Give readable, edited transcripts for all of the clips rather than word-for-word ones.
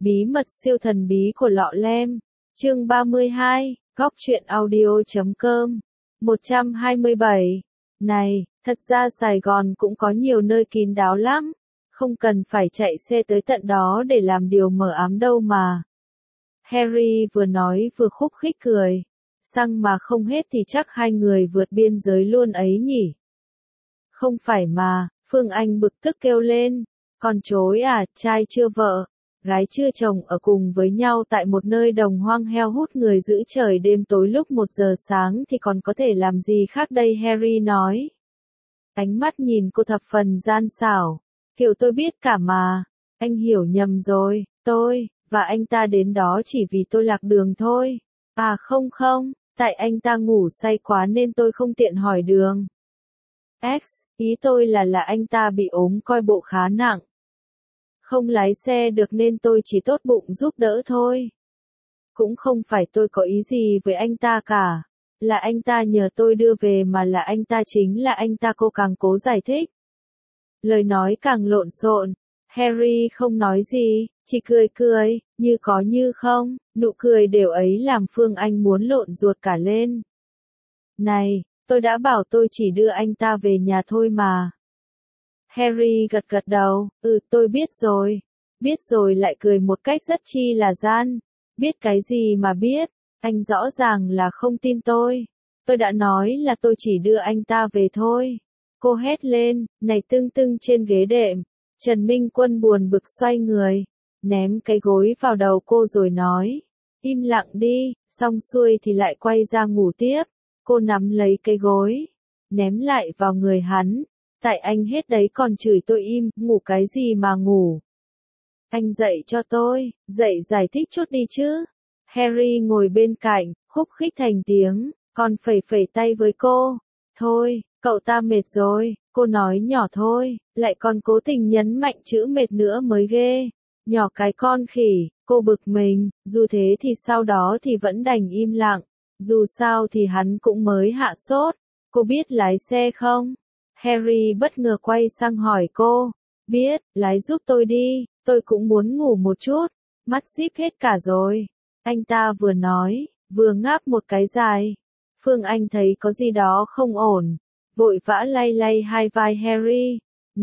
Bí mật siêu thần bí của lọ lem. Chương 32, Góc truyện audio.com. 127. Này, thật ra Sài Gòn cũng có nhiều nơi kín đáo lắm. Không cần phải chạy xe tới tận đó để làm điều mờ ám đâu mà. Harry vừa nói vừa khúc khích cười. Xăng mà không hết thì chắc hai người vượt biên giới luôn ấy nhỉ. Không phải mà, Phương Anh bực tức kêu lên. Con chối à, trai chưa vợ, gái chưa chồng ở cùng với nhau tại một nơi đồng hoang heo hút người giữ trời đêm tối lúc 1 giờ sáng thì còn có thể làm gì khác đây, Harry nói. Ánh mắt nhìn cô thập phần gian xảo. Hiểu tôi biết cả mà. Anh hiểu nhầm rồi, tôi và anh ta đến đó chỉ vì tôi lạc đường thôi. À không, tại anh ta ngủ say quá nên tôi không tiện hỏi đường. Ý tôi là anh ta bị ốm coi bộ khá nặng. Không lái xe được nên tôi chỉ tốt bụng giúp đỡ thôi. Cũng không phải tôi có ý gì với anh ta cả. Là anh ta nhờ tôi đưa về mà là anh ta chính là anh ta, cô càng cố giải thích. Lời nói càng lộn xộn. Harry không nói gì, chỉ cười, như có như không, nụ cười đều ấy làm Phương Anh muốn lộn ruột cả lên. Này, tôi đã bảo tôi chỉ đưa anh ta về nhà thôi mà. Harry gật đầu, tôi biết rồi lại cười một cách rất chi là gian. Biết cái gì mà biết, anh rõ ràng là không tin tôi. Tôi đã nói là tôi chỉ đưa anh ta về thôi. Cô hét lên, này tưng trên ghế đệm. Trần Minh Quân buồn bực xoay người, ném cái gối vào đầu cô rồi nói, im lặng đi, xong xuôi thì lại quay ra ngủ tiếp. Cô nắm lấy cái gối, ném lại vào người hắn. Tại anh hết đấy còn chửi tôi im, ngủ cái gì mà ngủ. Anh dậy cho tôi, dậy giải thích chút đi chứ. Harry ngồi bên cạnh, khúc khích thành tiếng, còn phẩy tay với cô. Thôi, cậu ta mệt rồi, cô nói nhỏ thôi, lại còn cố tình nhấn mạnh chữ mệt nữa mới ghê. Nhỏ cái con khỉ, cô bực mình, dù thế thì sau đó thì vẫn đành im lặng. Dù sao thì hắn cũng mới hạ sốt. Cô biết lái xe không? Harry bất ngờ quay sang hỏi cô. Biết, lái giúp tôi đi, tôi cũng muốn ngủ một chút. Mắt díp hết cả rồi. Anh ta vừa nói, vừa ngáp một cái dài. Phương Anh thấy có gì đó không ổn. Vội vã lay hai vai Harry.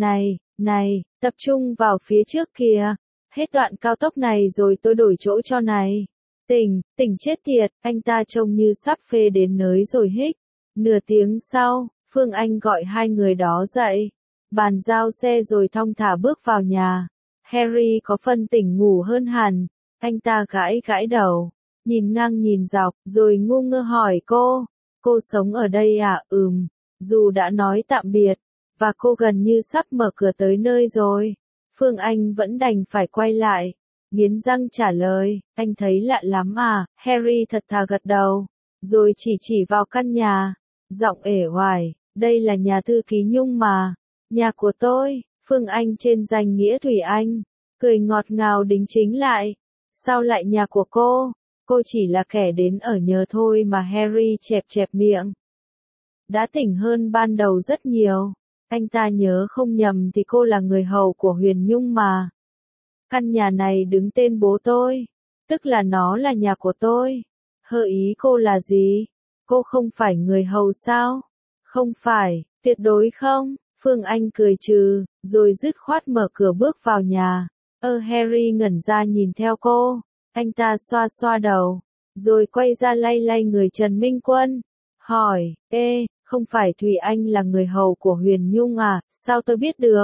Này, tập trung vào phía trước kìa. Hết đoạn cao tốc này rồi tôi đổi chỗ cho này. Tỉnh chết tiệt, anh ta trông như sắp phê đến nơi rồi hích. Nửa tiếng sau, Phương Anh gọi hai người đó dậy. Bàn giao xe rồi thong thả bước vào nhà. Harry có phần tỉnh ngủ hơn hẳn. Anh ta gãi đầu, nhìn ngang nhìn dọc, rồi ngu ngơ hỏi cô. Cô sống ở đây à? Dù đã nói tạm biệt, và cô gần như sắp mở cửa tới nơi rồi. Phương Anh vẫn đành phải quay lại. Nghiến răng trả lời, anh thấy lạ lắm à? Harry thật thà gật đầu, rồi chỉ vào căn nhà. Giọng ể oải, đây là nhà thư ký Nhung mà. Nhà của tôi, Phương Anh trên danh nghĩa Thủy Anh. Cười ngọt ngào đính chính lại. Sao lại nhà của cô? Cô chỉ là kẻ đến ở nhờ thôi mà. Harry chẹp miệng. Đã tỉnh hơn ban đầu rất nhiều. Anh ta nhớ không nhầm thì cô là người hầu của Huyền Nhung mà. Căn nhà này đứng tên bố tôi, tức là nó là nhà của tôi. Ý cô là gì? Cô không phải người hầu sao? Không phải, tuyệt đối không. Phương Anh cười trừ, rồi dứt khoát mở cửa bước vào nhà. Harry ngẩn ra nhìn theo cô. Anh ta xoa đầu, rồi quay ra lay người Trần Minh Quân. Hỏi, không phải Thùy Anh là người hầu của Huyền Nhung à? Sao tôi biết được?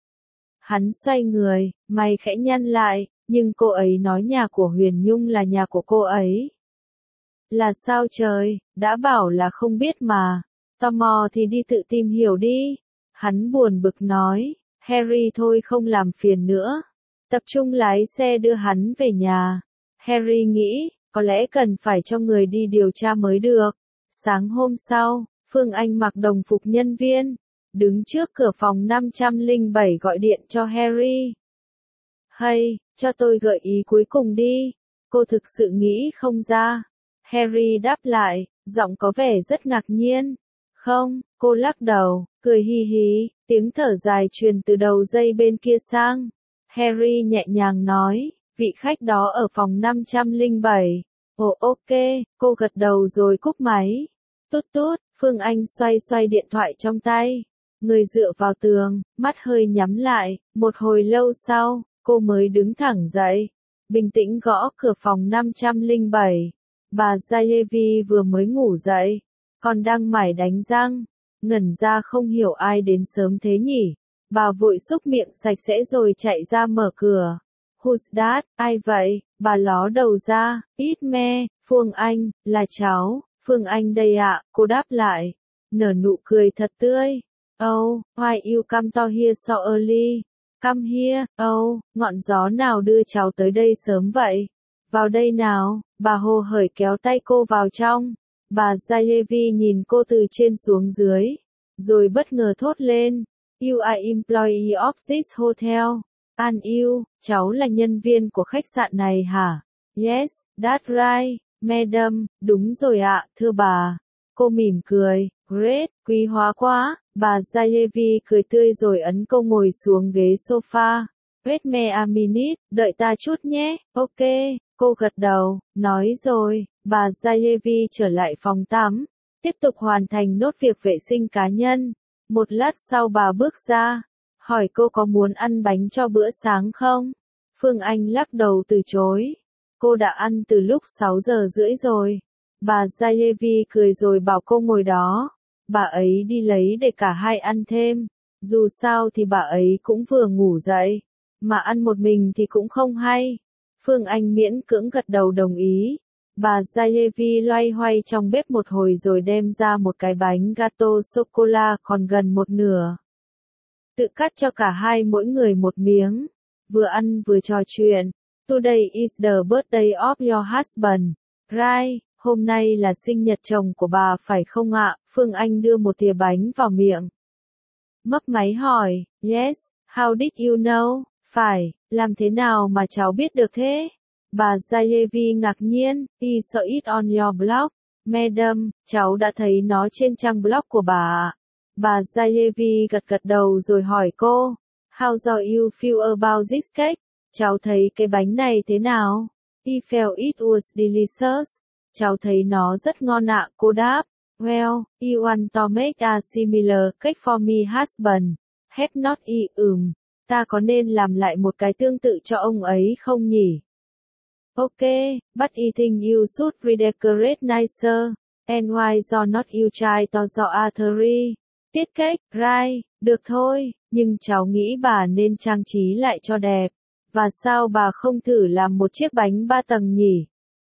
Hắn xoay người, mày khẽ nhăn lại, nhưng cô ấy nói nhà của Huyền Nhung là nhà của cô ấy. Là sao trời, đã bảo là không biết mà. Tò mò thì đi tự tìm hiểu đi. Hắn buồn bực nói. Harry thôi không làm phiền nữa. Tập trung lái xe đưa hắn về nhà. Harry nghĩ, có lẽ cần phải cho người đi điều tra mới được. Sáng hôm sau, Phương Anh mặc đồng phục nhân viên, đứng trước cửa phòng 507 gọi điện cho Harry. Hay, cho tôi gợi ý cuối cùng đi. Cô thực sự nghĩ không ra. Harry đáp lại, giọng có vẻ rất ngạc nhiên. Không, cô lắc đầu, cười hi hí, tiếng thở dài truyền từ đầu dây bên kia sang. Harry nhẹ nhàng nói, Vị khách đó ở phòng 507. Ồ ok, cô gật đầu rồi cúp máy. Tút tút, Phương Anh xoay xoay điện thoại trong tay. Người dựa vào tường, mắt hơi nhắm lại, một hồi lâu sau, cô mới đứng thẳng dậy. Bình tĩnh gõ cửa phòng 507. Bà Zayevi vừa mới ngủ dậy, còn đang mải đánh răng. Ngẩn ra không hiểu ai đến sớm thế nhỉ. Bà vội xúc miệng sạch sẽ rồi chạy ra mở cửa. Who's that? Ai vậy? Bà ló đầu ra. Ít me, Phương Anh, là cháu. Phương Anh đây ạ, cô đáp lại. Nở nụ cười thật tươi. Oh, why you come to here so early? Come here, oh, ngọn gió nào đưa cháu tới đây sớm vậy? Vào đây nào, bà hồ hởi kéo tay cô vào trong. Bà Zayevi nhìn cô từ trên xuống dưới, rồi bất ngờ thốt lên. You are employee of this hotel. And you, cháu là nhân viên của khách sạn này hả? Yes, that's right, madam, đúng rồi ạ, thưa bà. Cô mỉm cười, great, quý hóa quá. Bà Zayevi cười tươi rồi ấn cô ngồi xuống ghế sofa. Wait me a minute, đợi ta chút nhé, ok, cô gật đầu, nói rồi, bà Zayevi trở lại phòng tắm, tiếp tục hoàn thành nốt việc vệ sinh cá nhân. Một lát sau bà bước ra, hỏi cô có muốn ăn bánh cho bữa sáng không? Phương Anh lắc đầu từ chối. Cô đã ăn từ lúc 6 giờ rưỡi rồi. Bà Zayevi cười rồi bảo cô ngồi đó. Bà ấy đi lấy để cả hai ăn thêm. Dù sao thì bà ấy cũng vừa ngủ dậy. Mà ăn một mình thì cũng không hay. Phương Anh miễn cưỡng gật đầu đồng ý. Bà Zayevi loay hoay trong bếp một hồi rồi đem ra một cái bánh gato sô-cô-la còn gần một nửa. Tự cắt cho cả hai mỗi người một miếng. Vừa ăn vừa trò chuyện. Today is the birthday of your husband, right? Hôm nay là sinh nhật chồng của bà phải không ạ? Phương Anh đưa một thìa bánh vào miệng. Mấp máy hỏi, yes, how did you know? Phải, làm thế nào mà cháu biết được thế? Bà Zayevi ngạc nhiên, I saw it on your blog. Madam, cháu đã thấy nó trên trang blog của bà ạ. Bà Zayevi gật gật đầu rồi hỏi cô, how do you feel about this cake? Cháu thấy cái bánh này thế nào? I felt it was delicious. Cháu thấy nó rất ngon ạ, cô đáp. Well, you want to make a similar cake for me husband. Have not I ta có nên làm lại một cái tương tự cho ông ấy không nhỉ? Ok, but I think you should redecorate nicer. And why do not you try to do a three tiết cake, right? Được thôi, nhưng cháu nghĩ bà nên trang trí lại cho đẹp. Và sao bà không thử làm một chiếc bánh 3 tầng nhỉ?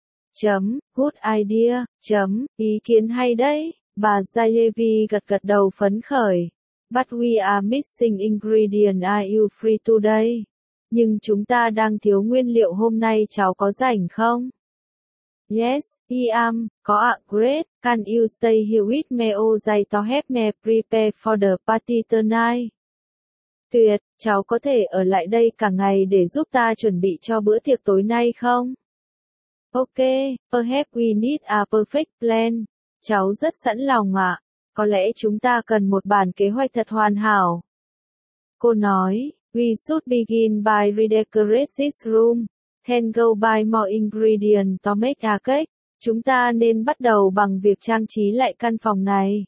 Good idea, ý kiến hay đấy. Bà Zayevi gật gật đầu phấn khởi. But we are missing ingredient, are you free today? Nhưng chúng ta đang thiếu nguyên liệu hôm nay, cháu có rảnh không? Yes, I am, có ạ, great, can you stay here with me all day to help me prepare for the party tonight? Tuyệt, cháu có thể ở lại đây cả ngày để giúp ta chuẩn bị cho bữa tiệc tối nay không? Ok, perhaps we need a perfect plan. Cháu rất sẵn lòng ạ. Có lẽ chúng ta cần một bản kế hoạch thật hoàn hảo. Cô nói, we should begin by redecorate this room, then go buy more ingredients to make a cake. Chúng ta nên bắt đầu bằng việc trang trí lại căn phòng này.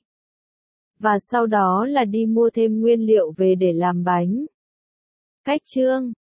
Và sau đó là đi mua thêm nguyên liệu về để làm bánh. Cách chương